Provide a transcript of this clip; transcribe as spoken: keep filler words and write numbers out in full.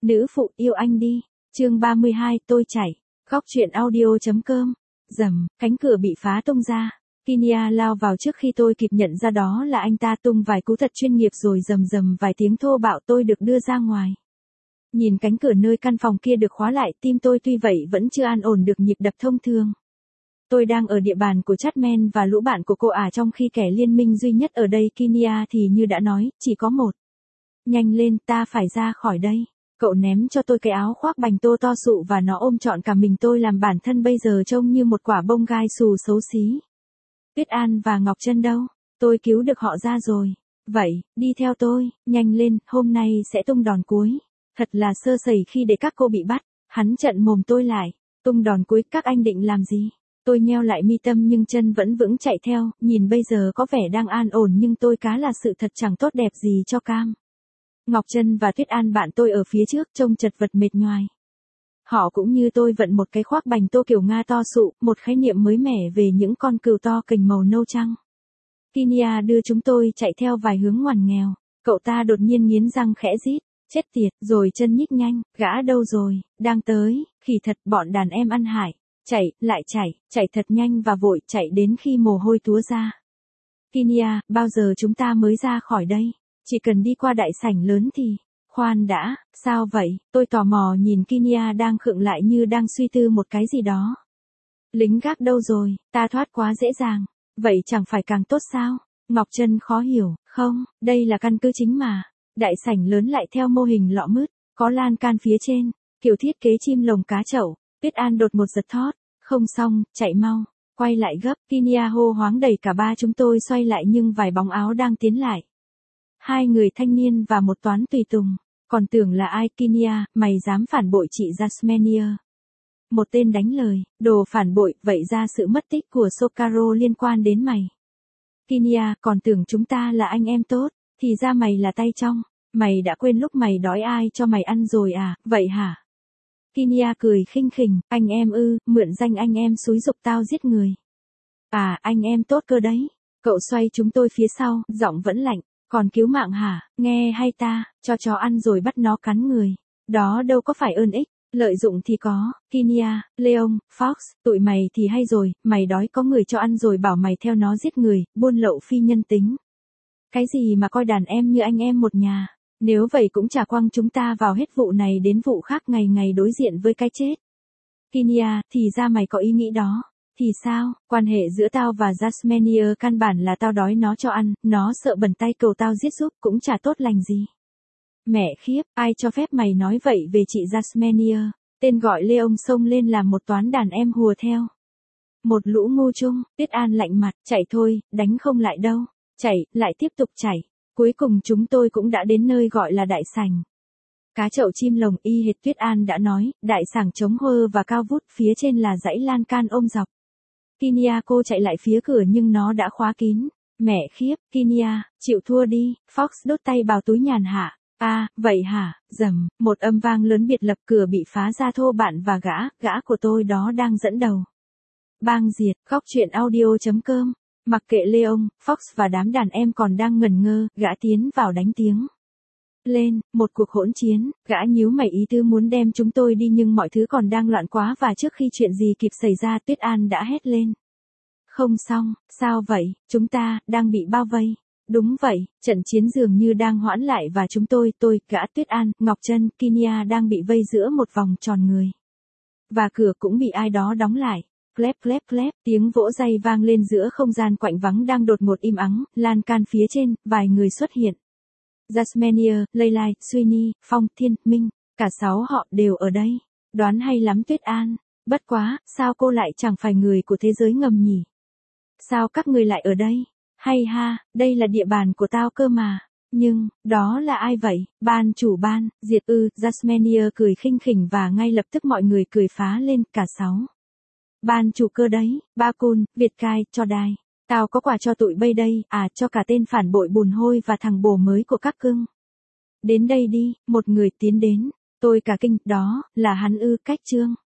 Nữ phụ yêu anh đi. Chương ba mươi hai tôi chảy. Góc truyện audio chấm com. Rầm, cánh cửa bị phá tung ra. Kinya lao vào trước khi tôi kịp nhận ra đó là anh ta, tung vài cú thật chuyên nghiệp rồi rầm rầm vài tiếng thô bạo, tôi được đưa ra ngoài. Nhìn cánh cửa nơi căn phòng kia được khóa lại, tim tôi tuy vậy vẫn chưa an ổn được nhịp đập thông thường. Tôi đang ở địa bàn của Chapman và lũ bạn của cô ả, trong khi kẻ liên minh duy nhất ở đây Kinya thì như đã nói, chỉ có một. Nhanh lên, ta phải ra khỏi đây. Cậu ném cho tôi cái áo khoác bành tô to sụ và nó ôm trọn cả mình tôi, làm bản thân bây giờ trông như một quả bông gai xù xấu xí. Tuyết An và Ngọc Trân đâu? Tôi cứu được họ ra rồi. Vậy, đi theo tôi, nhanh lên, hôm nay sẽ tung đòn cuối. Thật là sơ sẩy khi để các cô bị bắt. Hắn trợn mồm tôi lại. Tung đòn cuối, các anh định làm gì? Tôi nheo lại mi tâm nhưng chân vẫn vững chạy theo, nhìn bây giờ có vẻ đang an ổn nhưng tôi cá là sự thật chẳng tốt đẹp gì cho Cam. Ngọc Trân và Tuyết An bạn tôi ở phía trước trông chật vật mệt nhoài. Họ cũng như tôi vận một cái khoác bành tô kiểu Nga to sụ, một khái niệm mới mẻ về những con cừu to cành màu nâu trắng. Kinya đưa chúng tôi chạy theo vài hướng ngoằn nghèo. Cậu ta đột nhiên nghiến răng khẽ rít, chết tiệt, rồi chân nhích nhanh, gã đâu rồi, đang tới, khỉ thật, bọn đàn em ăn hại. Chạy, lại chạy, chạy thật nhanh và vội, chạy đến khi mồ hôi túa ra. Kinya, bao giờ chúng ta mới ra khỏi đây? Chỉ cần đi qua đại sảnh lớn thì... Khoan đã, sao vậy? Tôi tò mò nhìn Kinya đang khựng lại như đang suy tư một cái gì đó. Lính gác đâu rồi? Ta thoát quá dễ dàng. Vậy chẳng phải càng tốt sao? Ngọc Trân khó hiểu, không, đây là căn cứ chính mà. Đại sảnh lớn lại theo mô hình lọ mứt, có lan can phía trên, kiểu thiết kế chim lồng cá chậu. Tuyết An đột một giật thót, không xong, chạy mau, quay lại gấp. Kinya hô hoáng đẩy cả ba chúng tôi xoay lại nhưng vài bóng áo đang tiến lại. Hai người thanh niên và một toán tùy tùng. Còn tưởng là ai? Kinya, mày dám phản bội chị Jasmine? Một tên đánh lời, đồ phản bội, vậy ra sự mất tích của Sokaro liên quan đến mày. Kinya, còn tưởng chúng ta là anh em tốt, thì ra mày là tay trong, mày đã quên lúc mày đói ai cho mày ăn rồi à, vậy hả? Kinya cười khinh khỉnh, anh em ư, mượn danh anh em xúi giục tao giết người. À, anh em tốt cơ đấy. Cậu xoay chúng tôi phía sau, giọng vẫn lạnh. Còn cứu mạng hả, nghe hay ta, cho chó ăn rồi bắt nó cắn người. Đó đâu có phải ơn ích, lợi dụng thì có. Kinya, Leon, Fox, tụi mày thì hay rồi, mày đói có người cho ăn rồi bảo mày theo nó giết người, buôn lậu phi nhân tính. Cái gì mà coi đàn em như anh em một nhà, nếu vậy cũng chả quăng chúng ta vào hết vụ này đến vụ khác, ngày ngày đối diện với cái chết. Kinya, thì ra mày có ý nghĩ đó. Thì sao, quan hệ giữa tao và Jasmine căn bản là tao đói nó cho ăn, nó sợ bẩn tay cầu tao giết giúp cũng chả tốt lành gì. Mẹ khiếp, ai cho phép mày nói vậy về chị Jasmine? Tên gọi Leon xông lên làm một toán đàn em hùa theo. Một lũ ngu chung, Tuyết An lạnh mặt, chạy thôi, đánh không lại đâu. Chạy, lại tiếp tục chạy. Cuối cùng chúng tôi cũng đã đến nơi gọi là đại sảnh. Cá chậu chim lồng y hệt Tuyết An đã nói, đại sảnh trống hơ và cao vút, phía trên là dãy lan can ôm dọc. Kinya cô chạy lại phía cửa nhưng nó đã khóa kín. Mẹ khiếp, Kinya, chịu thua đi. Fox đốt tay vào túi nhàn hạ. À, vậy hả? Rầm, một âm vang lớn biệt lập, cửa bị phá ra, thô bạn và gã, gã của tôi đó đang dẫn đầu. Bang diệt, góc truyện audio chấm com. Mặc kệ Leon, Fox và đám đàn em còn đang ngẩn ngơ, gã tiến vào đánh tiếng lên, một cuộc hỗn chiến, gã nhíu mày ý tư muốn đem chúng tôi đi nhưng mọi thứ còn đang loạn quá và trước khi chuyện gì kịp xảy ra Tuyết An đã hét lên. Không xong, sao vậy, chúng ta, đang bị bao vây. Đúng vậy, trận chiến dường như đang hoãn lại và chúng tôi, tôi, gã, Tuyết An, Ngọc Trân, Kinya đang bị vây giữa một vòng tròn người. Và cửa cũng bị ai đó đóng lại. Clép clép clép, tiếng vỗ tay vang lên giữa không gian quạnh vắng đang đột ngột im ắng, lan can phía trên, vài người xuất hiện. Jasmine, Leilai, Sweeney, Phong, Thiên, Minh, cả sáu họ đều ở đây. Đoán hay lắm Tuyết An. Bất quá, sao cô lại chẳng phải người của thế giới ngầm nhỉ? Sao các người lại ở đây? Hay ha, đây là địa bàn của tao cơ mà. Nhưng, đó là ai vậy? Ban chủ ban, diệt ư, Jasmine cười khinh khỉnh và ngay lập tức mọi người cười phá lên, cả sáu. Ban chủ cơ đấy, Ba Cun, Việt Cai, cho đài. Tao có quà cho tụi bay đây, à, cho cả tên phản bội bùn hôi và thằng bồ mới của các cưng. Đến đây đi, một người tiến đến. Tôi cả kinh, đó, là hắn ư, Cách Trương.